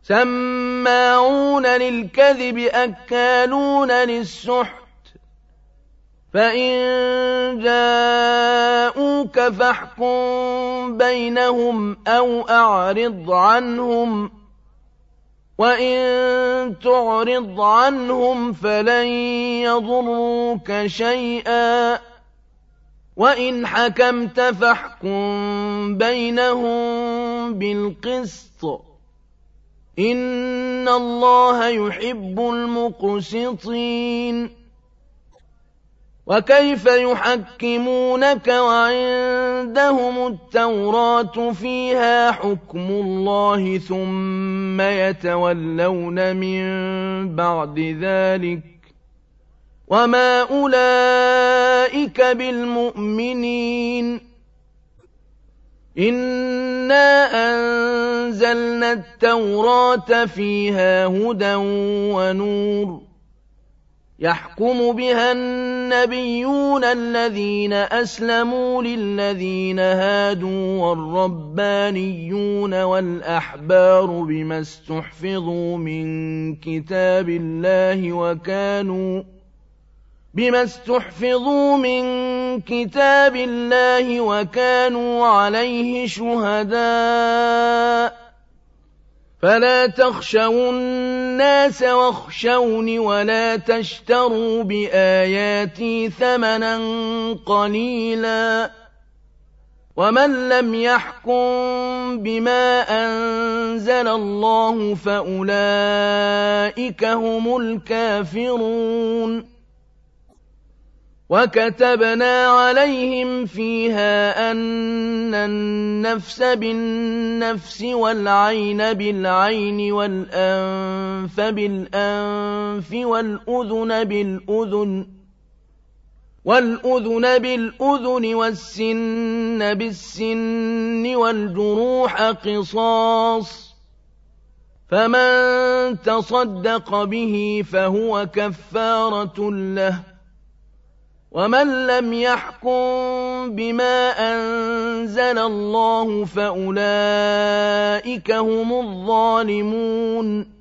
سماعون للكذب أكالون للسحت فإن جاءوك فاحكم بينهم أو أعرض عنهم وإن تعرض عنهم فلن يضروك شيئا وإن حكمت فاحكم بينهم بالقسط إن الله يحب المقسطين وكيف يحكمونك وعندهم التوراة فيها حكم الله ثم يتولون من بعد ذلك وما أولئك بالمؤمنين إنا أنزلنا التوراة فيها هدى ونور يحكم بها النبيون الذين أسلموا للذين هادوا والربانيون والأحبار بما استحفظوا من كتاب الله وكانوا عليه شهداء فلا تخشوا الناس واخشوني ولا تشتروا بآياتي ثمنا قليلا ومن لم يحكم بما أنزل الله فأولئك هم الكافرون وكتبنا عليهم فيها أن النفس بالنفس والعين بالعين والأنف بالأنف والأذن بالأذن والسن بالسن والجروح قصاص فمن تصدق به فهو كفارة له ومن لم يحكم بما أنزل الله فأولئك هم الظالمون